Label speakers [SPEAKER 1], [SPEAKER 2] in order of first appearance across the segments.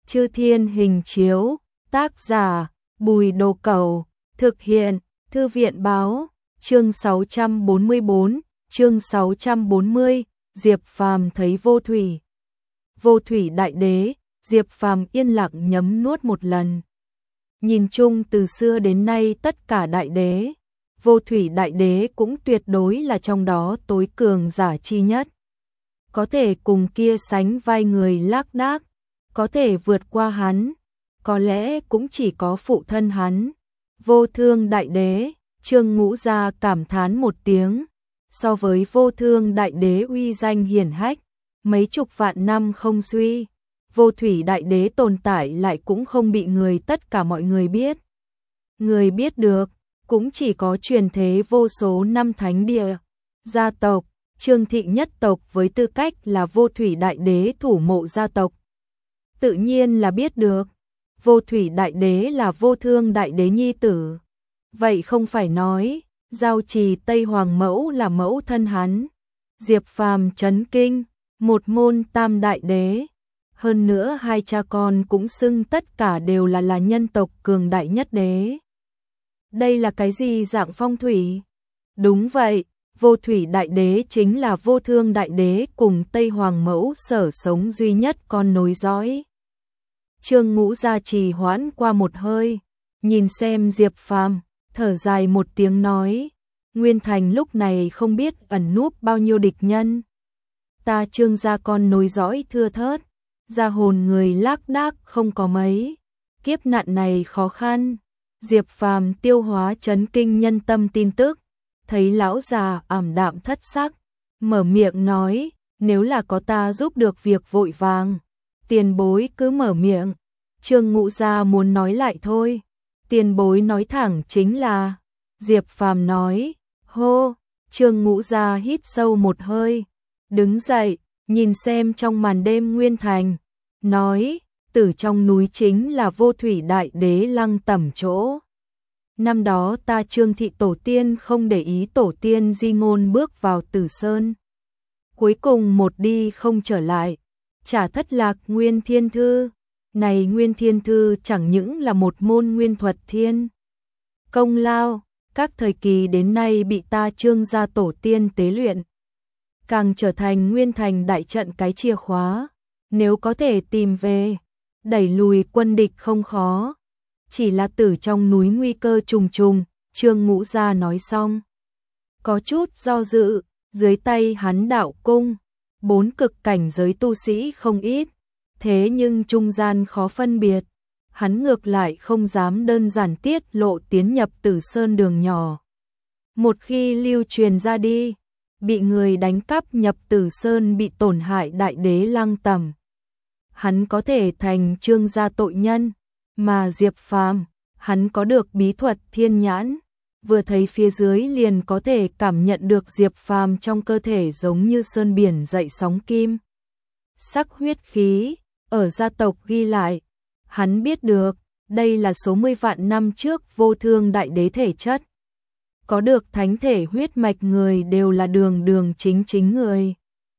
[SPEAKER 1] Chư Thiên Hình Chiếu, tác giả Bùi Đồ Cẩu, thực hiện Thư viện Báo, chương 644, chương 640, Diệp Phàm thấy vô thủy. Vô thủy đại đế, Diệp Phàm yên lặng nhấm nuốt một lần. Nhìn chung từ xưa đến nay tất cả đại đế, vô thủy đại đế cũng tuyệt đối là trong đó tối cường giả chi nhất. Có thể cùng kia sánh vai người Lác Đác, có thể vượt qua hắn, có lẽ cũng chỉ có phụ thân hắn. Vô Thương đại đế, Trương Ngũ Gia cảm thán một tiếng, so với Vô Thương đại đế uy danh hiển hách, mấy chục vạn năm không suy, vô thủy đại đế tồn tại lại cũng không bị tất cả mọi người biết. Người biết được, cũng chỉ có truyền thế vô số năm thánh địa, gia tộc, Trương thị nhất tộc với tư cách là vô thủy đại đế thủ mộ gia tộc. Tự nhiên là biết được, vô thủy đại đế là Vô Thương đại đế nhi tử. Vậy không phải nói, Giao Trì Tây Hoàng mẫu là mẫu thân hắn. Diệp Phàm chấn kinh, một môn tam đại đế. Hơn nữa hai cha con cũng xưng tất cả đều là nhân tộc cường đại nhất đế. Đây là cái gì dạng phong thủy? Đúng vậy, vô thủy đại đế chính là Vô Thương đại đế cùng Tây Hoàng mẫu sở sống duy nhất con nối dõi. Trương Ngũ Gia trì hoãn qua một hơi, nhìn xem Diệp Phàm, thở dài một tiếng nói, Nguyên Thành lúc này không biết ẩn núp bao nhiêu địch nhân. Ta Trương gia con nối dõi thưa thớt, gia hồn người Lác Đác không có mấy, kiếp nạn này khó khăn. Diệp Phàm tiêu hóa chấn kinh nhân tâm tin tức, thấy lão già ảm đạm thất sắc, mở miệng nói, nếu là có ta giúp được việc vội vàng, tiền bối cứ mở miệng. Trương Ngũ Gia muốn nói lại thôi, tiền bối nói thẳng chính là. Diệp Phàm nói, hô. Trương Ngũ Gia hít sâu một hơi, đứng dậy, nhìn xem trong màn đêm Nguyên Thành, nói, tử trong núi chính là vô thủy đại đế lăng tẩm chỗ. Năm đó ta Trương thị tổ tiên không để ý tổ tiên di ngôn bước vào Tử Sơn. Cuối cùng một đi không trở lại, trả thất lạc Nguyên Thiên Thư. Này Nguyên Thiên Thư chẳng những là một môn nguyên thuật thiên công lao, các thời kỳ đến nay bị ta Trương gia tổ tiên tế luyện, càng trở thành Nguyên Thành đại trận cái chìa khóa, nếu có thể tìm về, đẩy lùi quân địch không khó. Chỉ là tử trong núi nguy cơ trùng trùng, Trương Ngũ Gia nói xong, có chút do dự, dưới tay hắn đạo cung, 4 cực cảnh giới tu sĩ không ít, thế nhưng trung gian khó phân biệt, hắn ngược lại không dám đơn giản tiết lộ tiến nhập Tử Sơn đường nhỏ. Một khi lưu truyền ra đi, bị người đánh cắp nhập Tử Sơn bị tổn hại đại đế lăng tẩm, hắn có thể thành Trương gia tội nhân. Mà Diệp Phàm, hắn có được bí thuật thiên nhãn, vừa thấy phía dưới liền có thể cảm nhận được Diệp Phàm trong cơ thể giống như sơn biển dậy sóng kim. Sắc huyết khí, ở gia tộc ghi lại, hắn biết được, đây là số 10 vạn năm trước Vô Thương đại đế thể chất. Có được thánh thể huyết mạch người đều là đường chính người.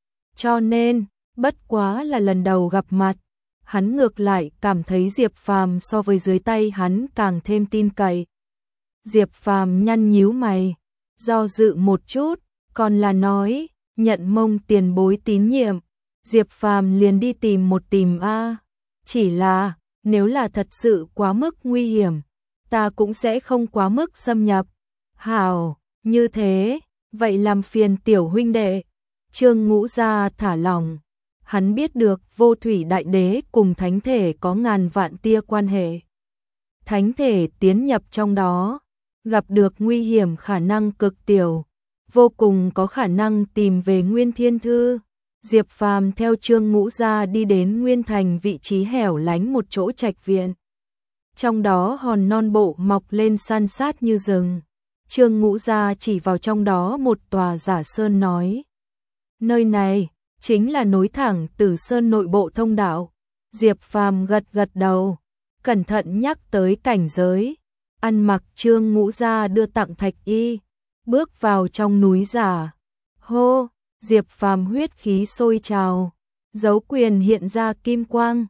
[SPEAKER 1] Cho nên, bất quá là lần đầu gặp mặt, hắn ngược lại cảm thấy Diệp Phàm so với dưới tay hắn càng thêm tin cậy. Diệp Phàm nhăn nhíu mày, do dự một chút, còn là nói, nhận mông tiền bối tín nhiệm. Diệp Phàm liền đi tìm a. Chỉ là, nếu là thật sự quá mức nguy hiểm, ta cũng sẽ không quá mức xâm nhập. Hảo, như thế, vậy làm phiền tiểu huynh đệ. Trương Ngũ Gia thả lòng. Hắn biết được vô thủy đại đế cùng thánh thể có ngàn vạn tia quan hệ. Thánh thể tiến nhập trong đó, gặp được nguy hiểm khả năng cực tiểu, vô cùng có khả năng tìm về Nguyên Thiên Thư. Diệp Phàm theo Trương Ngũ Gia đi đến Nguyên Thành vị trí hẻo lánh một chỗ trạch viện. Trong đó hòn non bộ mọc lên san sát như rừng. Trương Ngũ Gia chỉ vào trong đó một tòa giả sơn nói, nơi này chính là nối thẳng Tử Sơn nội bộ thông đạo. Diệp Phàm gật đầu, cẩn thận nhắc tới cảnh giới, ăn mặc Trương Ngũ Gia đưa tặng thạch y, bước vào trong núi giả. Hô, Diệp Phàm huyết khí sôi trào, dấu quyền hiện ra kim quang,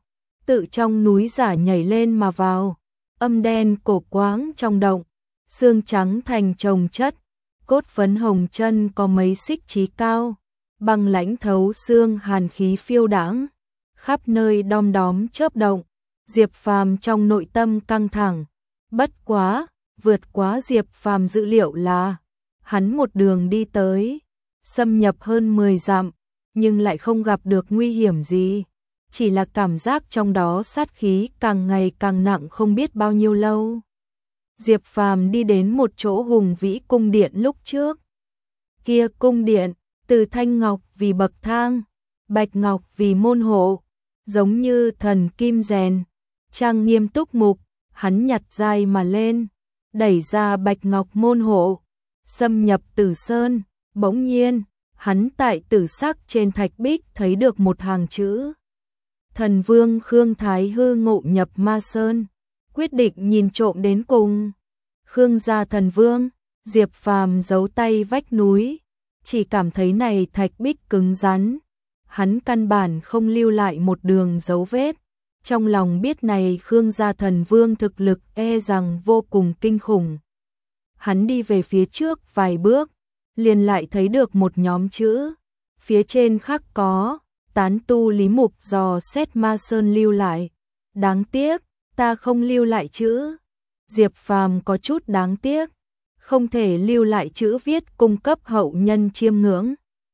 [SPEAKER 1] tự trong núi giả nhảy lên mà vào, âm đen cổ quáng trong động, xương trắng thành chồng chất, cốt phấn hồng chân có mấy xích chí cao, băng lãnh thấu xương hàn khí phiêu đãng, khắp nơi đom đóm chớp động. Diệp Phàm trong nội tâm căng thẳng, bất quá, vượt quá Diệp Phàm dự liệu là hắn một đường đi tới, xâm nhập hơn 10 dặm, nhưng lại không gặp được nguy hiểm gì, chỉ là cảm giác trong đó sát khí càng ngày càng nặng không biết bao nhiêu lâu. Diệp Phàm đi đến một chỗ hùng vĩ cung điện lúc trước. Kia cung điện, từ thanh ngọc vì bậc thang, bạch ngọc vì môn hộ, giống như thần kim rèn, trang nghiêm túc mục, hắn nhặt dai mà lên, đẩy ra bạch ngọc môn hộ, xâm nhập Tử Sơn, bỗng nhiên, hắn tại tử sắc trên thạch bích thấy được một hàng chữ. Thần Vương Khương Thái Hư ngộ nhập Ma Sơn, quyết định nhìn trộm đến cùng. Khương gia thần vương, Diệp Phàm giấu tay vách núi, chỉ cảm thấy này thạch bích cứng rắn, hắn căn bản không lưu lại một đường dấu vết. Trong lòng biết này Khương gia thần vương thực lực e rằng vô cùng kinh khủng. Hắn đi về phía trước vài bước, liền lại thấy được một nhóm chữ, phía trên khắc có tán tu Lý Mục dò xét Ma Sơn lưu lại. Đáng tiếc, ta không lưu lại chữ. Diệp Phàm có chút đáng tiếc, không thể lưu lại chữ viết cung cấp hậu nhân chiêm ngưỡng.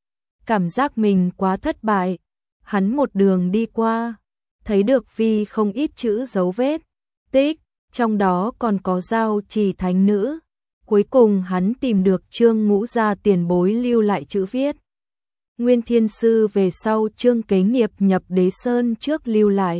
[SPEAKER 1] Cảm giác mình quá thất bại, hắn một đường đi qua, thấy được vi không ít chữ dấu vết, tích, trong đó còn có giao trì thánh nữ. Cuối cùng hắn tìm được Trương Ngũ gia tiền bối lưu lại chữ viết. Nguyên Thiên Sư về sau Trương Kế Nghiệp nhập Đế Sơn trước lưu lại.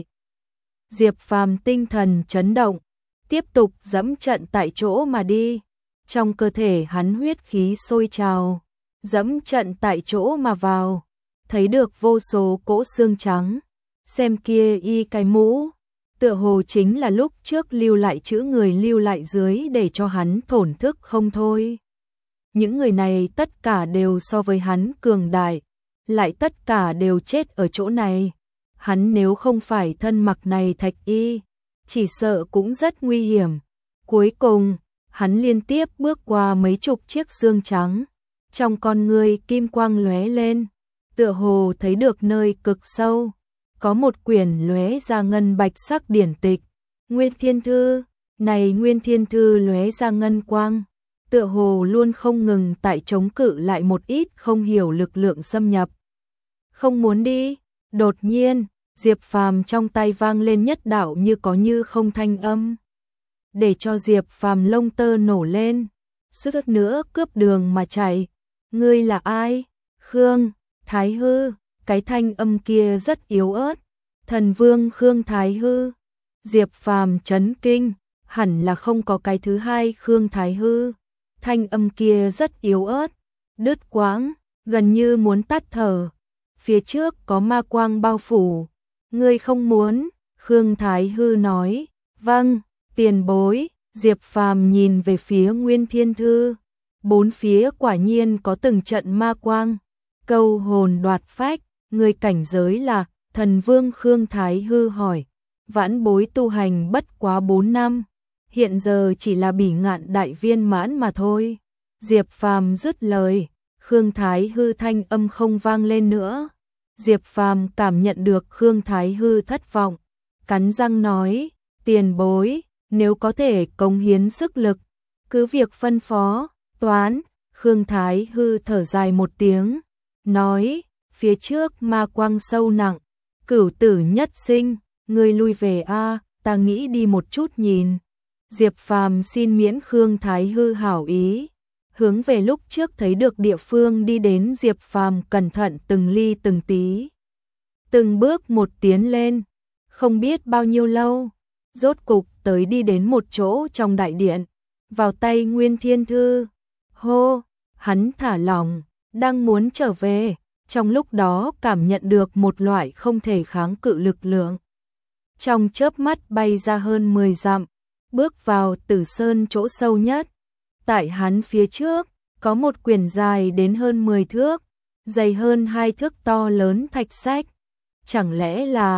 [SPEAKER 1] Diệp Phàm tinh thần chấn động, tiếp tục dẫm trận tại chỗ mà đi. Trong cơ thể hắn huyết khí sôi trào, dẫm trận tại chỗ mà vào, thấy được vô số cỗ xương trắng. Xem kia y cái mũ, tựa hồ chính là lúc trước lưu lại chữ người lưu lại dưới để cho hắn thổn thức không thôi. Những người này tất cả đều so với hắn cường đại, lại tất cả đều chết ở chỗ này. Hắn nếu không phải thân mặc này thạch y, chỉ sợ cũng rất nguy hiểm. Cuối cùng, hắn liên tiếp bước qua mấy chục chiếc xương trắng, trong con người kim quang lóe lên, tựa hồ thấy được nơi cực sâu, có một quyển lóe ra ngân bạch sắc điển tịch, Nguyên Thiên Thư. Này Nguyên Thiên Thư lóe ra ngân quang, tựa hồ luôn không ngừng tại chống cự lại một ít không hiểu lực lượng xâm nhập. Không muốn đi, đột nhiên, Diệp Phàm trong tay vang lên nhất đạo như có như không thanh âm, để cho Diệp Phàm lông tơ nổ lên, suýt nữa cướp đường mà chạy. Ngươi là ai? Khương Thái Hư. Cái thanh âm kia rất yếu ớt. Thần Vương Khương Thái Hư. Diệp Phàm chấn kinh, hẳn là không có cái thứ hai Khương Thái Hư. Thanh âm kia rất yếu ớt, đứt quãng, gần như muốn tắt thở. Phía trước có ma quang bao phủ. Ngươi không muốn? Khương Thái Hư nói. Vâng, tiền bối. Diệp Phàm nhìn về phía Nguyên Thiên Thư. Bốn phía quả nhiên có từng trận ma quang. Câu hồn đoạt phách. Người cảnh giới là? Thần Vương Khương Thái Hư hỏi. Vãn bối tu hành bất quá 4 năm, hiện giờ chỉ là bỉ ngạn đại viên mãn mà thôi. Diệp Phàm dứt lời, Khương Thái Hư thanh âm không vang lên nữa. Diệp Phàm cảm nhận được Khương Thái Hư thất vọng, cắn răng nói, tiền bối, nếu có thể cống hiến sức lực, cứ việc phân phó. Toán. Khương Thái Hư thở dài một tiếng, nói, phía trước ma quang sâu nặng, cửu tử nhất sinh, ngươi lui về a, ta nghĩ đi một chút nhìn. Diệp Phàm xin miễn Khương Thái Hư hảo ý, hướng về lúc trước thấy được địa phương đi đến. Diệp Phàm cẩn thận từng ly từng tí, từng bước một tiến lên, không biết bao nhiêu lâu, rốt cục tới đi đến một chỗ trong đại điện, vào tay Nguyên Thiên Thư. Hô, hắn thả lỏng, đang muốn trở về, trong lúc đó cảm nhận được một loại không thể kháng cự lực lượng. Trong chớp mắt bay ra hơn 10 dặm, bước vào Tử Sơn chỗ sâu nhất. Tại hắn phía trước, có một quyển dài đến hơn 10 thước, dày hơn 2 thước to lớn thạch sách. Chẳng lẽ là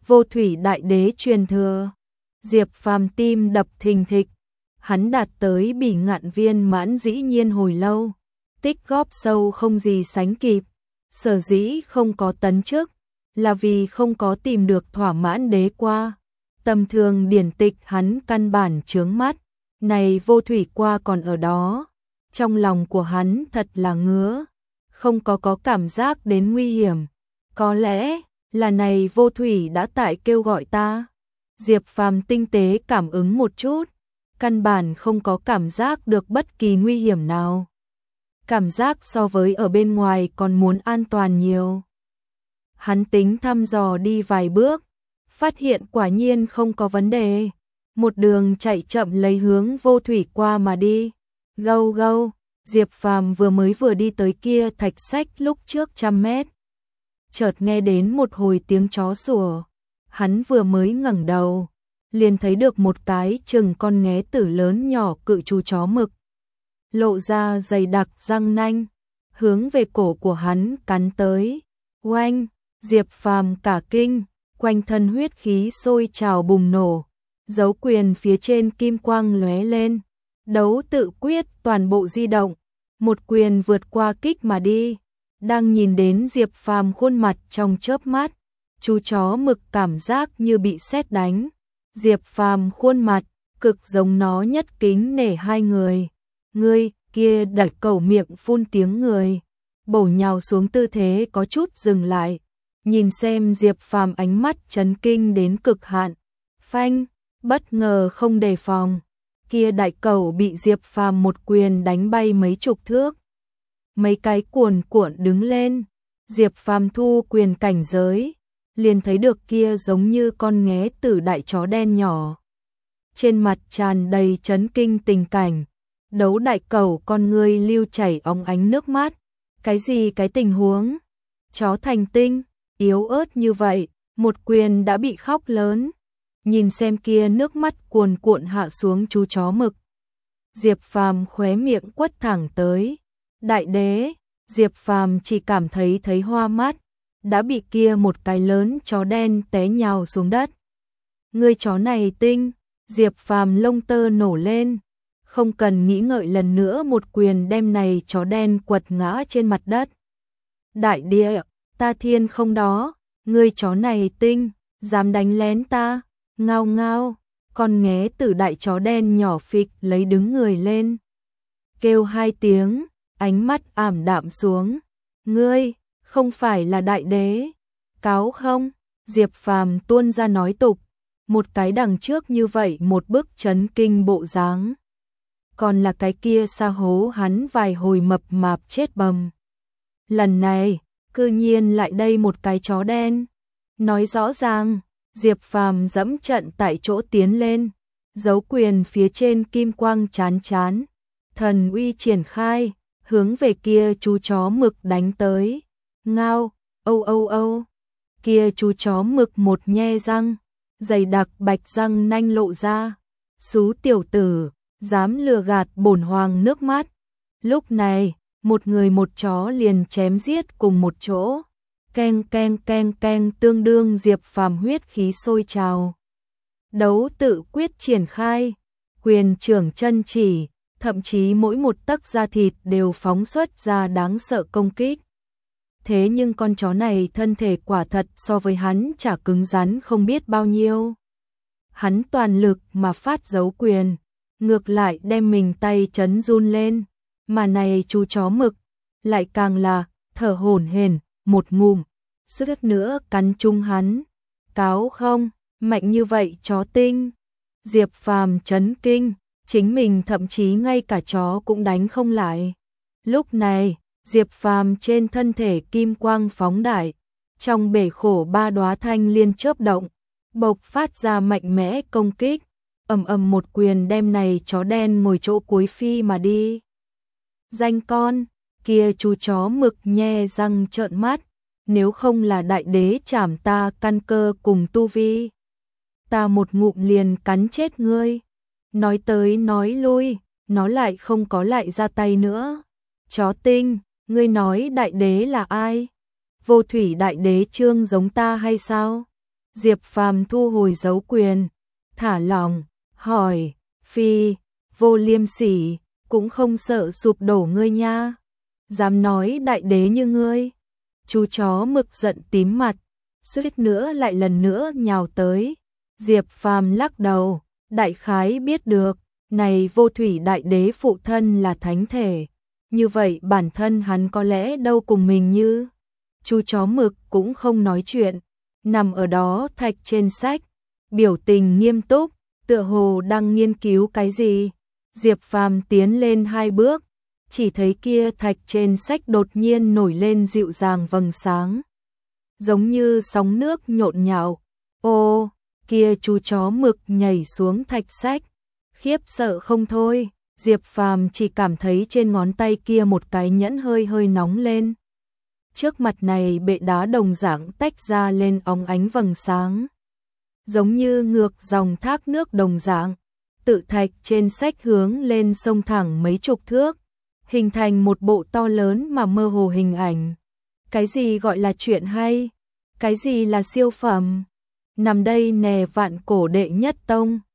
[SPEAKER 1] Vô thủy đại đế truyền thừa. Diệp Phàm tim đập thình thịch, hắn đạt tới bỉ ngạn viên mãn dĩ nhiên hồi lâu, tích góp sâu không gì sánh kịp, sở dĩ không có tấn chức, là vì không có tìm được thỏa mãn đế qua. Tầm thường điển tịch hắn căn bản chướng mắt, này vô thủy qua còn ở đó, trong lòng của hắn thật là ngứa, không có cảm giác đến nguy hiểm, có lẽ là này vô thủy đã tại kêu gọi ta. Diệp Phàm tinh tế cảm ứng một chút, căn bản không có cảm giác được bất kỳ nguy hiểm nào. Cảm giác so với ở bên ngoài còn muốn an toàn nhiều. Hắn tính thăm dò đi vài bước, phát hiện quả nhiên không có vấn đề. Một đường chạy chậm lấy hướng vô thủy qua mà đi. Gâu gâu, Diệp Phàm vừa đi tới kia thạch sách lúc trước 100 mét. Chợt nghe đến một hồi tiếng chó sủa. Hắn vừa mới ngẩng đầu, liền thấy được một cái chừng con nghé tử lớn nhỏ cự chú chó mực. Lộ ra dày đặc răng nanh, hướng về cổ của hắn cắn tới. Oanh, Diệp Phàm cả kinh, quanh thân huyết khí sôi trào bùng nổ, dấu quyền phía trên kim quang lóe lên, đấu tự quyết toàn bộ di động, một quyền vượt qua kích mà đi. Đang nhìn đến Diệp Phàm khuôn mặt trong chớp mắt, chú chó mực cảm giác như bị sét đánh. Diệp Phàm khuôn mặt cực giống nó nhất kính nể hai người. Ngươi kia đặt cẩu miệng phun tiếng người, bổ nhào xuống tư thế có chút dừng lại, nhìn xem Diệp Phàm ánh mắt chấn kinh đến cực hạn. Phanh, bất ngờ không đề phòng, kia đại cẩu bị Diệp Phàm một quyền đánh bay mấy chục thước. Mấy cái cuồn cuộn đứng lên, Diệp Phàm thu quyền cảnh giới, liền thấy được kia giống như con nghé tử đại chó đen nhỏ. Trên mặt tràn đầy chấn kinh tình cảnh, đấu đại cẩu con ngươi lưu chảy óng ánh nước mắt. Cái gì cái tình huống? Chó thành tinh, yếu ớt như vậy, một quyền đã bị khóc lớn. Nhìn xem kia nước mắt cuồn cuộn hạ xuống chú chó mực. Diệp Phàm khóe miệng quất thẳng tới. Đại đế, Diệp Phàm chỉ cảm thấy hoa mắt, đã bị kia một cái lớn chó đen té nhào xuống đất. Người chó này tinh, Diệp Phàm lông tơ nổ lên, không cần nghĩ ngợi lần nữa một quyền đem này chó đen quật ngã trên mặt đất. Đại địa, ta thiên không đó, người chó này tinh, dám đánh lén ta, ngao ngao, con nghé tử đại chó đen nhỏ phịch lấy đứng người lên. Kêu hai tiếng, ánh mắt ảm đạm xuống. Ngươi, không phải là đại đế, cáo không? Diệp Phàm tuôn ra nói tục, một cái đằng trước như vậy một bức chấn kinh bộ dáng. Còn là cái kia sa hố hắn vài hồi mập mạp chết bầm. Lần này, cư nhiên lại đây một cái chó đen. Nói rõ ràng, Diệp Phàm dẫm trận tại chỗ tiến lên, dấu quyền phía trên kim quang chán chán, thần uy triển khai, hướng về kia chú chó mực đánh tới. Ngao, âu âu âu, kia chú chó mực một nhe răng, dày đặc bạch răng nanh lộ ra. Xú tiểu tử, dám lừa gạt bổn hoàng nước mắt. Lúc này, một người một chó liền chém giết cùng một chỗ. Keng keng keng keng, tương đương Diệp Phàm huyết khí sôi trào. Đấu tự quyết triển khai, quyền trưởng chân chỉ, thậm chí mỗi một tấc da thịt đều phóng xuất ra đáng sợ công kích. Thế nhưng con chó này thân thể quả thật so với hắn chả cứng rắn không biết bao nhiêu. Hắn toàn lực mà phát dấu quyền, ngược lại đem mình tay chấn run lên, mà này chú chó mực lại càng là thở hổn hển, một ngụm suýt nữa cắn trúng hắn. Cáo không, mạnh như vậy chó tinh. Diệp Phàm chấn kinh, chính mình thậm chí ngay cả chó cũng đánh không lại. Lúc này, Diệp Phàm trên thân thể kim quang phóng đại, trong bể khổ ba đóa thanh liên chớp động, bộc phát ra mạnh mẽ công kích, ầm ầm một quyền đem này chó đen ngồi chỗ cuối phi mà đi. Danh con, kia chú chó mực nhe răng trợn mắt, nếu không là đại đế chảm ta căn cơ cùng tu vi, ta một ngụm liền cắn chết ngươi. Nói tới nói lui, nó lại không có lại ra tay nữa. Chó tinh, ngươi nói đại đế là ai? Vô thủy đại đế trương giống ta hay sao? Diệp Phàm thu hồi dấu quyền, thả lỏng, hỏi, Phi, Vô Liêm Sỉ, cũng không sợ sụp đổ ngươi nha. Dám nói đại đế như ngươi. Chú chó mực giận tím mặt, suýt nữa lại lần nữa nhào tới. Diệp Phàm lắc đầu, đại khái biết được, này Vô Thủy đại đế phụ thân là thánh thể. Như vậy bản thân hắn có lẽ đâu cùng mình như. Chú chó mực cũng không nói chuyện, nằm ở đó thạch trên sách, biểu tình nghiêm túc, tựa hồ đang nghiên cứu cái gì. Diệp Phàm tiến lên 2 bước, chỉ thấy kia thạch trên sách đột nhiên nổi lên dịu dàng vầng sáng, giống như sóng nước nhộn nhạo. Ô, kia chú chó mực nhảy xuống thạch sách, khiếp sợ không thôi. Diệp Phàm chỉ cảm thấy trên ngón tay kia một cái nhẫn hơi hơi nóng lên. Trước mặt này bệ đá đồng dạng tách ra lên óng ánh vầng sáng, giống như ngược dòng thác nước đồng dạng. Tự thạch trên sách hướng lên sông thẳng mấy chục thước, hình thành một bộ to lớn mà mơ hồ hình ảnh. Cái gì gọi là chuyện hay? Cái gì là siêu phẩm? Nằm đây nè vạn cổ đệ nhất tông.